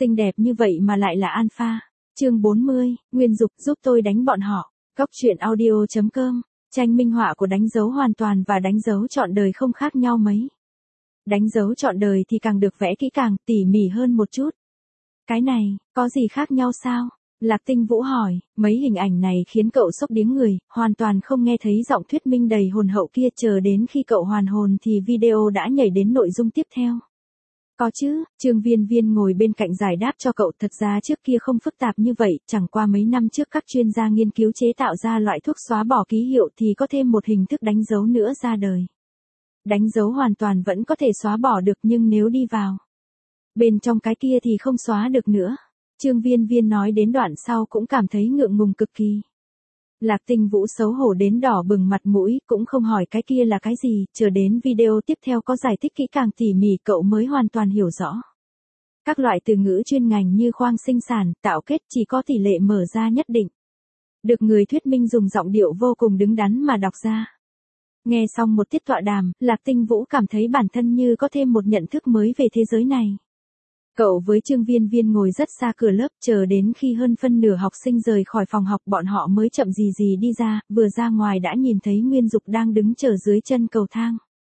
Xinh đẹp như vậy mà lại là alpha. Chương 40, Nguyên Dục giúp tôi đánh bọn họ. Góc truyện audio.com. Tranh minh họa của đánh dấu hoàn toàn và đánh dấu trọn đời không khác nhau mấy. Đánh dấu trọn đời thì càng được vẽ kỹ càng, tỉ mỉ hơn một chút. Cái này, có gì khác nhau sao? Lạc Tinh Vũ hỏi, mấy hình ảnh này khiến cậu sốc điếng người, hoàn toàn không nghe thấy giọng thuyết minh đầy hồn hậu kia, chờ đến khi cậu hoàn hồn thì video đã nhảy đến nội dung tiếp theo. Có chứ, Trương Viên Viên ngồi bên cạnh giải đáp cho cậu, thật ra trước kia không phức tạp như vậy, chẳng qua mấy năm trước các chuyên gia nghiên cứu chế tạo ra loại thuốc xóa bỏ ký hiệu thì có thêm một hình thức đánh dấu nữa ra đời. Đánh dấu hoàn toàn vẫn có thể xóa bỏ được nhưng nếu đi vào bên trong cái kia thì không xóa được nữa. Trương Viên Viên nói đến đoạn sau cũng cảm thấy ngượng ngùng cực kỳ. Lạc Tinh Vũ xấu hổ đến đỏ bừng mặt mũi, cũng không hỏi cái kia là cái gì, chờ đến video tiếp theo có giải thích kỹ càng tỉ mỉ cậu mới hoàn toàn hiểu rõ. Các loại từ ngữ chuyên ngành như khoang sinh sản, tạo kết chỉ có tỷ lệ mở ra nhất định. Được người thuyết minh dùng giọng điệu vô cùng đứng đắn mà đọc ra. Nghe xong một tiết tọa đàm, Lạc Tinh Vũ cảm thấy bản thân như có thêm một nhận thức mới về thế giới này. Cậu với Trương Viên Viên ngồi rất xa cửa lớp, chờ đến khi hơn phân nửa học sinh rời khỏi phòng học bọn họ mới chậm gì gì đi ra, vừa ra ngoài đã nhìn thấy Nguyên Dục đang đứng chờ dưới chân cầu thang.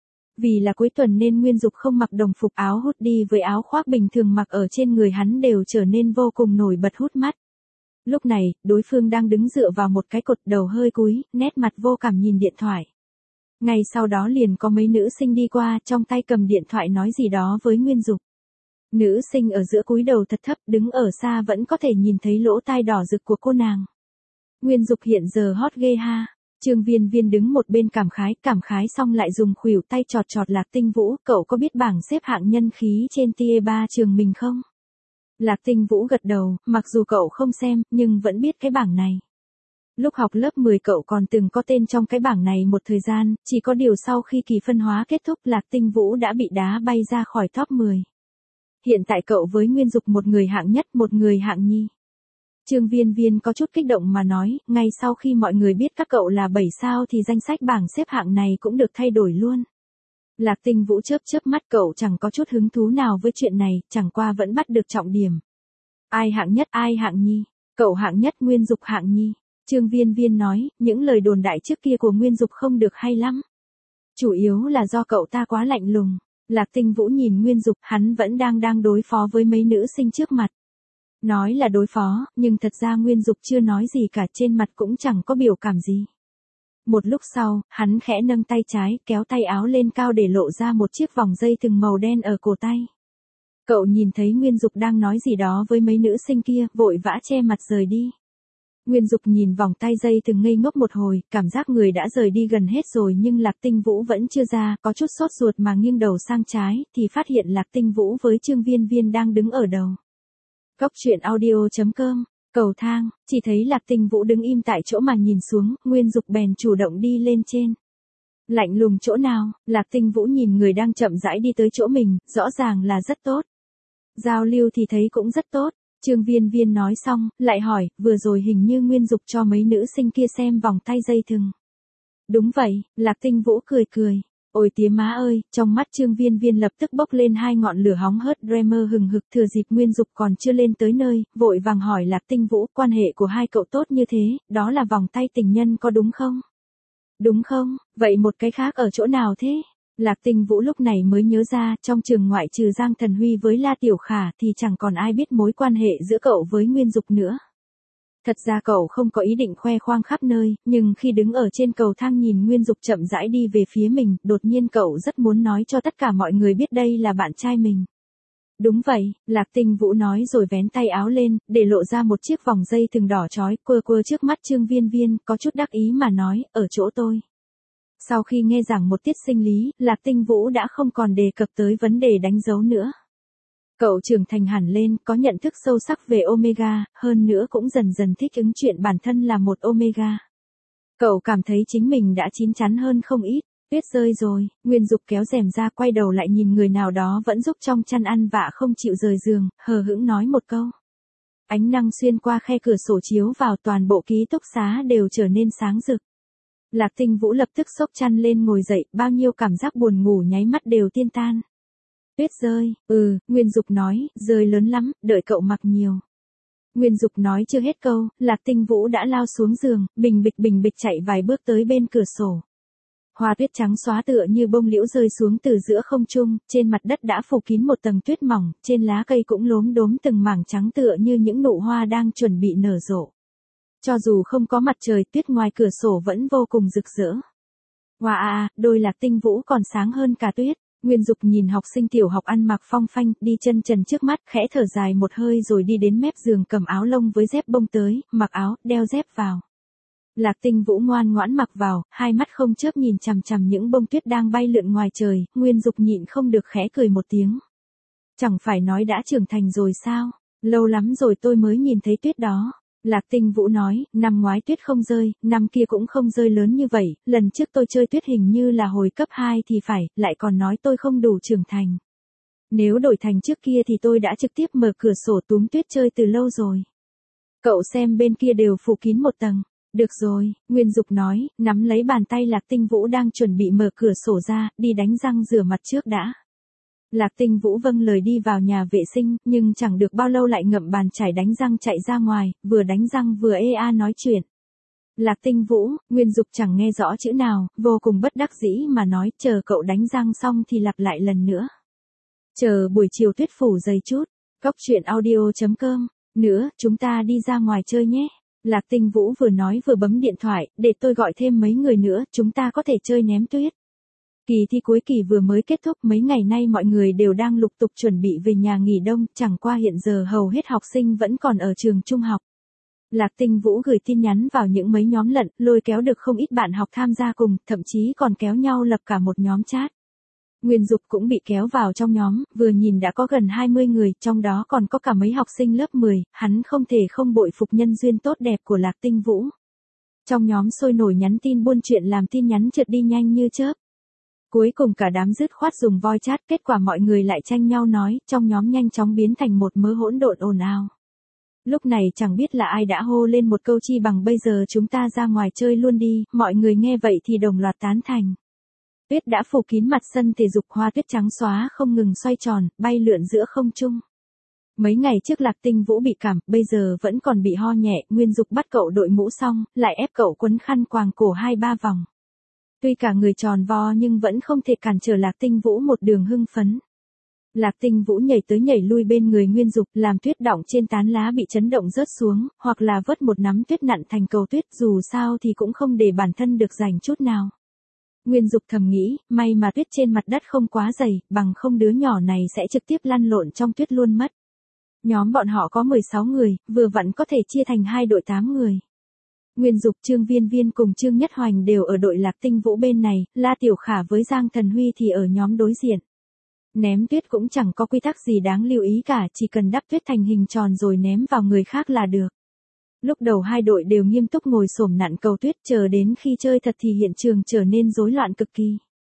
Vì là cuối tuần nên Nguyên Dục không mặc đồng phục, áo hoodie với áo khoác bình thường mặc ở trên người hắn đều trở nên vô cùng nổi bật hút mắt. Lúc này, đối phương đang đứng dựa vào một cái cột, đầu hơi cúi, nét mặt vô cảm nhìn điện thoại. Ngay sau đó liền có mấy nữ sinh đi qua, trong tay cầm điện thoại nói gì đó với Nguyên Dục. Nữ sinh ở giữa cúi đầu thật thấp, đứng ở xa vẫn có thể nhìn thấy lỗ tai đỏ rực của cô nàng. Nguyên Dục hiện giờ hot ghê ha. Trương Viên Viên đứng một bên cảm khái xong lại dùng khuỷu tay chọt chọt Lạc Tinh Vũ, cậu có biết bảng xếp hạng nhân khí trên tier 3 trường mình không? Lạc Tinh Vũ gật đầu, mặc dù cậu không xem, nhưng vẫn biết cái bảng này. Lúc học lớp 10 cậu còn từng có tên trong cái bảng này một thời gian, chỉ có điều sau khi kỳ phân hóa kết thúc Lạc Tinh Vũ đã bị đá bay ra khỏi top 10. Hiện tại cậu với Nguyên Dục một người hạng nhất, một người hạng nhì. Trương Viên Viên có chút kích động mà nói, ngay sau khi mọi người biết các cậu là 7 sao thì danh sách bảng xếp hạng này cũng được thay đổi luôn. Lạc Tinh Vũ chớp chớp mắt, cậu chẳng có chút hứng thú nào với chuyện này, chẳng qua vẫn bắt được trọng điểm. Ai hạng nhất, ai hạng nhì? Cậu hạng nhất, Nguyên Dục hạng nhì. Trương Viên Viên nói, những lời đồn đại trước kia của Nguyên Dục không được hay lắm. Chủ yếu là do cậu ta quá lạnh lùng. Lạc Tinh Vũ nhìn Nguyên Dục, hắn vẫn đang đối phó với mấy nữ sinh trước mặt. Nói là đối phó, nhưng thật ra Nguyên Dục chưa nói gì cả, trên mặt cũng chẳng có biểu cảm gì. Một lúc sau, hắn khẽ nâng tay trái, kéo tay áo lên cao để lộ ra một chiếc vòng dây thừng màu đen ở cổ tay. Cậu nhìn thấy Nguyên Dục đang nói gì đó với mấy nữ sinh kia, vội vã che mặt rời đi. Nguyên Dục nhìn vòng tay dây thừng ngây ngốc một hồi, cảm giác người đã rời đi gần hết rồi nhưng Lạc Tinh Vũ vẫn chưa ra, có chút sốt ruột mà nghiêng đầu sang trái, thì phát hiện Lạc Tinh Vũ với Trương Viên Viên đang đứng ở đầu. Góc truyện audio.com, cầu thang, chỉ thấy Lạc Tinh Vũ đứng im tại chỗ mà nhìn xuống, Nguyên Dục bèn chủ động đi lên trên. Lạnh lùng chỗ nào? Lạc Tinh Vũ nhìn người đang chậm rãi đi tới chỗ mình, rõ ràng là rất tốt. Giao lưu thì thấy cũng rất tốt. Trương Viên Viên nói xong, lại hỏi, vừa rồi hình như Nguyên Dục cho mấy nữ sinh kia xem vòng tay dây thừng. Đúng vậy, Lạc Tinh Vũ cười cười. Ôi tía má ơi, trong mắt Trương Viên Viên lập tức bốc lên hai ngọn lửa hóng hớt dreamer hừng hực, thừa dịp Nguyên Dục còn chưa lên tới nơi, vội vàng hỏi Lạc Tinh Vũ, quan hệ của hai cậu tốt như thế, đó là vòng tay tình nhân có đúng không? Đúng không, vậy một cái khác ở chỗ nào thế? Lạc Tinh Vũ lúc này mới nhớ ra, trong trường ngoại trừ Giang Thần Huy với La Tiểu Khả thì chẳng còn ai biết mối quan hệ giữa cậu với Nguyên Dục nữa. Thật ra cậu không có ý định khoe khoang khắp nơi, nhưng khi đứng ở trên cầu thang nhìn Nguyên Dục chậm rãi đi về phía mình, đột nhiên cậu rất muốn nói cho tất cả mọi người biết đây là bạn trai mình. Đúng vậy, Lạc Tinh Vũ nói rồi vén tay áo lên, để lộ ra một chiếc vòng dây thừng đỏ chói, quơ trước mắt Trương Viên Viên, có chút đắc ý mà nói, ở chỗ tôi. Sau khi nghe giảng một tiết sinh lý, Lạc Tinh Vũ đã không còn đề cập tới vấn đề đánh dấu nữa. Cậu trưởng thành hẳn lên, có nhận thức sâu sắc về Omega, hơn nữa cũng dần dần thích ứng chuyện bản thân là một Omega. Cậu cảm thấy chính mình đã chín chắn hơn không ít. Tuyết rơi rồi, Nguyên Dục kéo rèm ra quay đầu lại nhìn người nào đó vẫn giúp trong chăn ăn vạ không chịu rời giường, hờ hững nói một câu. Ánh năng xuyên qua khe cửa sổ chiếu vào, toàn bộ ký túc xá đều trở nên sáng rực. Lạc Tinh Vũ lập tức xốc chăn lên ngồi dậy, bao nhiêu cảm giác buồn ngủ nháy mắt đều tiêu tan. Tuyết rơi, Nguyên Dục nói, rơi lớn lắm, đợi cậu mặc nhiều. Nguyên Dục nói chưa hết câu, Lạc Tinh Vũ đã lao xuống giường, bình bịch chạy vài bước tới bên cửa sổ. Hoa tuyết trắng xóa tựa như bông liễu rơi xuống từ giữa không trung, trên mặt đất đã phủ kín một tầng tuyết mỏng, trên lá cây cũng lốm đốm từng mảng trắng tựa như những nụ hoa đang chuẩn bị nở rộ. Cho dù không có mặt trời, tuyết ngoài cửa sổ vẫn vô cùng rực rỡ. Wow, đôi Lạc Tinh Vũ còn sáng hơn cả tuyết. Nguyên Dục nhìn học sinh tiểu học ăn mặc phong phanh, đi chân trần trước mắt, khẽ thở dài một hơi rồi đi đến mép giường cầm áo lông với dép bông tới, mặc áo, đeo dép vào. Lạc Tinh Vũ ngoan ngoãn mặc vào, hai mắt không chớp nhìn chằm chằm những bông tuyết đang bay lượn ngoài trời, Nguyên Dục nhịn không được khẽ cười một tiếng. Chẳng phải nói đã trưởng thành rồi sao? Lâu lắm rồi tôi mới nhìn thấy tuyết đó. Lạc Tinh Vũ nói, năm ngoái tuyết không rơi, năm kia cũng không rơi lớn như vậy, lần trước tôi chơi tuyết hình như là hồi cấp 2 thì phải, lại còn nói tôi không đủ trưởng thành. Nếu đổi thành trước kia thì tôi đã trực tiếp mở cửa sổ túm tuyết chơi từ lâu rồi. Cậu xem bên kia đều phủ kín một tầng. Được rồi, Nguyên Dục nói, nắm lấy bàn tay Lạc Tinh Vũ đang chuẩn bị mở cửa sổ ra, đi đánh răng rửa mặt trước đã. Lạc Tinh Vũ vâng lời đi vào nhà vệ sinh, nhưng chẳng được bao lâu lại ngậm bàn chải đánh răng chạy ra ngoài, vừa đánh răng vừa nói chuyện. Lạc Tinh Vũ, Nguyên Dục chẳng nghe rõ chữ nào, vô cùng bất đắc dĩ mà nói, chờ cậu đánh răng xong thì lặp lại lần nữa. Chờ buổi chiều tuyết phủ dày chút, coctruyện.audio.com, nữa, chúng ta đi ra ngoài chơi nhé. Lạc Tinh Vũ vừa nói vừa bấm điện thoại, để tôi gọi thêm mấy người nữa, chúng ta có thể chơi ném tuyết. Kỳ thi cuối kỳ vừa mới kết thúc, mấy ngày nay mọi người đều đang lục tục chuẩn bị về nhà nghỉ đông, chẳng qua hiện giờ hầu hết học sinh vẫn còn ở trường trung học. Lạc Tinh Vũ gửi tin nhắn vào những mấy nhóm lận, lôi kéo được không ít bạn học tham gia cùng, thậm chí còn kéo nhau lập cả một nhóm chat. Nguyên Dục cũng bị kéo vào trong nhóm, vừa nhìn đã có gần 20 người, trong đó còn có cả mấy học sinh lớp 10, hắn không thể không bội phục nhân duyên tốt đẹp của Lạc Tinh Vũ. Trong nhóm sôi nổi nhắn tin buôn chuyện làm tin nhắn trượt đi nhanh như chớp. Cuối cùng cả đám dứt khoát dùng voice chat, kết quả mọi người lại tranh nhau nói, trong nhóm nhanh chóng biến thành một mớ hỗn độn ồn ào. Lúc này chẳng biết là ai đã hô lên một câu chi bằng bây giờ chúng ta ra ngoài chơi luôn đi, mọi người nghe vậy thì đồng loạt tán thành. Tuyết đã phủ kín mặt sân thể dục, hoa tuyết trắng xóa không ngừng xoay tròn, bay lượn giữa không trung. Mấy ngày trước Lạc Tinh Vũ bị cảm, bây giờ vẫn còn bị ho nhẹ, Nguyên Dục bắt cậu đội mũ xong, lại ép cậu quấn khăn quàng cổ 2-3 vòng. Tuy cả người tròn vo nhưng vẫn không thể cản trở Lạc Tinh Vũ một đường hưng phấn. Lạc Tinh Vũ nhảy tới nhảy lui bên người Nguyên Dục, làm tuyết đọng trên tán lá bị chấn động rớt xuống, hoặc là vớt một nắm tuyết nặn thành cầu tuyết, dù sao thì cũng không để bản thân được rảnh chút nào. Nguyên Dục thầm nghĩ, may mà tuyết trên mặt đất không quá dày, bằng không đứa nhỏ này sẽ trực tiếp lăn lộn trong tuyết luôn mất. Nhóm bọn họ có 16 người, vừa vặn có thể chia thành 2 đội 8 người. Nguyên Dục, Trương Viên Viên cùng Trương Nhất Hoành đều ở đội Lạc Tinh Vũ bên này, La Tiểu Khả với Giang Thần Huy thì ở nhóm đối diện. Ném tuyết cũng chẳng có quy tắc gì đáng lưu ý cả, chỉ cần đắp tuyết thành hình tròn rồi ném vào người khác là được. Lúc đầu hai đội đều nghiêm túc ngồi xổm nặn cầu tuyết, chờ đến khi chơi thật thì hiện trường trở nên rối loạn cực kỳ.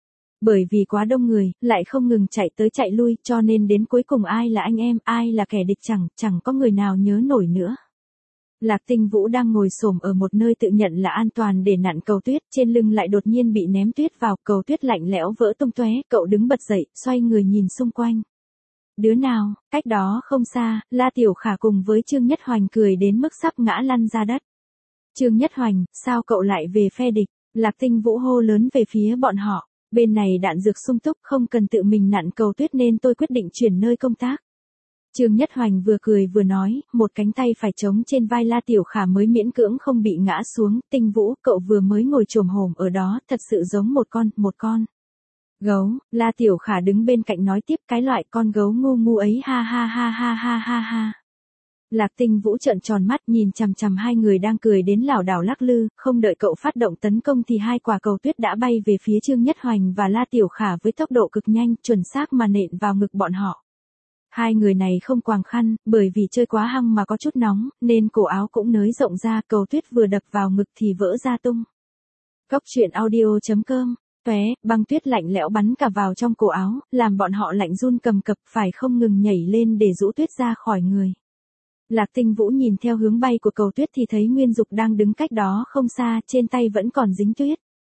Bởi vì quá đông người, lại không ngừng chạy tới chạy lui, cho nên đến cuối cùng ai là anh em, ai là kẻ địch chẳng có người nào nhớ nổi nữa. Lạc Tinh Vũ đang ngồi xổm ở một nơi tự nhận là an toàn để nặn cầu tuyết, trên lưng lại đột nhiên bị ném tuyết vào, cầu tuyết lạnh lẽo vỡ tung tóe, cậu đứng bật dậy, xoay người nhìn xung quanh. Đứa nào, cách đó không xa, La Tiểu Khả cùng với Trương Nhất Hoành cười đến mức sắp ngã lăn ra đất. Trương Nhất Hoành, sao cậu lại về phe địch? Lạc Tinh Vũ hô lớn về phía bọn họ. Bên này đạn dược sung túc, không cần tự mình nặn cầu tuyết nên tôi quyết định chuyển nơi công tác. Trương Nhất Hoành vừa cười vừa nói, một cánh tay phải trống trên vai La Tiểu Khả mới miễn cưỡng không bị ngã xuống. Tinh Vũ, cậu vừa mới ngồi chồm hổm ở đó, thật sự giống một con gấu. La Tiểu Khả đứng bên cạnh nói tiếp, cái loại con gấu ngu ngu ấy, ha ha ha ha ha ha ha. Lạc Tinh Vũ trợn tròn mắt nhìn chằm chằm hai người đang cười đến lảo đảo lắc lư, không đợi cậu phát động tấn công thì hai quả cầu tuyết đã bay về phía Trương Nhất Hoành và La Tiểu Khả với tốc độ cực nhanh, chuẩn xác mà nện vào ngực bọn họ. Hai người này không quàng khăn, bởi vì chơi quá hăng mà có chút nóng, nên cổ áo cũng nới rộng ra, cầu tuyết vừa đập vào ngực thì vỡ ra tung. Coctruyện.audio.com. Băng tuyết lạnh lẽo bắn cả vào trong cổ áo, làm bọn họ lạnh run cầm cập, phải không ngừng nhảy lên để rũ tuyết ra khỏi người. Lạc Tinh Vũ nhìn theo hướng bay của cầu tuyết thì thấy Nguyên Dục đang đứng cách đó không xa, trên tay vẫn còn dính tuyết.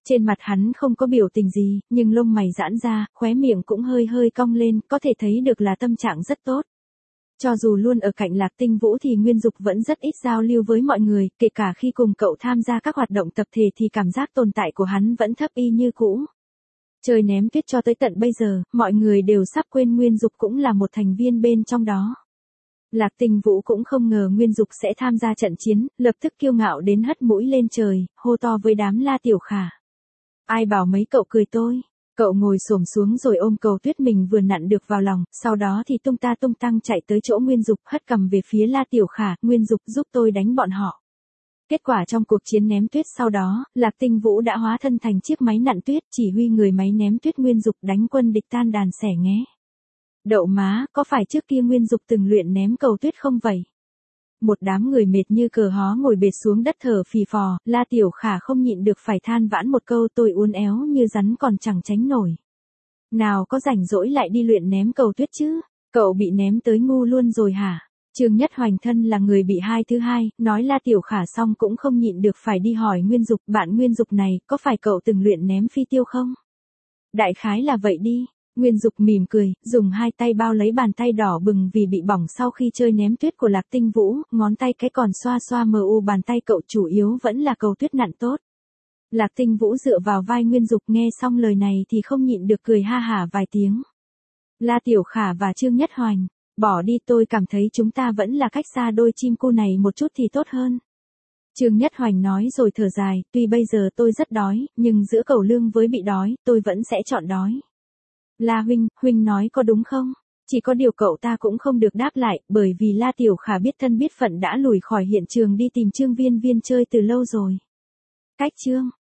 Trên mặt hắn không có biểu tình gì, nhưng lông mày giãn ra, khóe miệng cũng hơi hơi cong lên, có thể thấy được là tâm trạng rất tốt. Cho dù luôn ở cạnh Lạc Tinh Vũ thì Nguyên Dục vẫn rất ít giao lưu với mọi người, kể cả khi cùng cậu tham gia các hoạt động tập thể thì cảm giác tồn tại của hắn vẫn thấp y như cũ. Chơi ném tuyết cho tới tận bây giờ, mọi người đều sắp quên Nguyên Dục cũng là một thành viên bên trong đó. Lạc Tinh Vũ cũng không ngờ Nguyên Dục sẽ tham gia trận chiến, lập tức kiêu ngạo đến hất mũi lên trời, hô to với đám La Tiểu Khả. Ai bảo mấy cậu cười tôi? Cậu ngồi xổm xuống rồi ôm Cầu Tuyết mình vừa nặn được vào lòng, sau đó thì tung ta tung tăng chạy tới chỗ Nguyên Dục, hất cầm về phía La Tiểu Khả, Nguyên Dục giúp tôi đánh bọn họ. Kết quả trong cuộc chiến ném tuyết sau đó, Lạc Tinh Vũ đã hóa thân thành chiếc máy nặn tuyết, chỉ huy người máy ném tuyết Nguyên Dục đánh quân địch tan đàn xẻ nghé. Đậu má, có phải trước kia Nguyên Dục từng luyện ném cầu tuyết không vậy? Một đám người mệt như cờ hó ngồi bệt xuống đất thở phì phò, La Tiểu Khả không nhịn được phải than vãn một câu, tôi uốn éo như rắn còn chẳng tránh nổi. Nào có rảnh rỗi lại đi luyện ném cầu tuyết chứ, cậu bị ném tới ngu luôn rồi hả? Trương Nhất Hoành thân là người bị hai thứ hai, nói La Tiểu Khả xong cũng không nhịn được phải đi hỏi Nguyên Dục, bạn Nguyên Dục này, có phải cậu từng luyện ném phi tiêu không? Đại khái là vậy đi. Nguyên Dục mỉm cười, dùng hai tay bao lấy bàn tay đỏ bừng vì bị bỏng sau khi chơi ném tuyết của Lạc Tinh Vũ, ngón tay cái còn xoa xoa mờ u bàn tay cậu, chủ yếu vẫn là cầu tuyết nặn tốt. Lạc Tinh Vũ dựa vào vai Nguyên Dục, nghe xong lời này thì không nhịn được cười ha hả vài tiếng. La Tiểu Khả và Trương Nhất Hoành, bỏ đi, tôi cảm thấy chúng ta vẫn là cách xa đôi chim cu này một chút thì tốt hơn. Trương Nhất Hoành nói rồi thở dài, tuy bây giờ tôi rất đói, nhưng giữa cẩu lương với bị đói, tôi vẫn sẽ chọn đói. La huynh nói có đúng không? Chỉ có điều cậu ta cũng không được đáp lại, bởi vì La Tiểu Khả biết thân biết phận đã lùi khỏi hiện trường đi tìm Trương Viên Viên chơi từ lâu rồi. Cách chương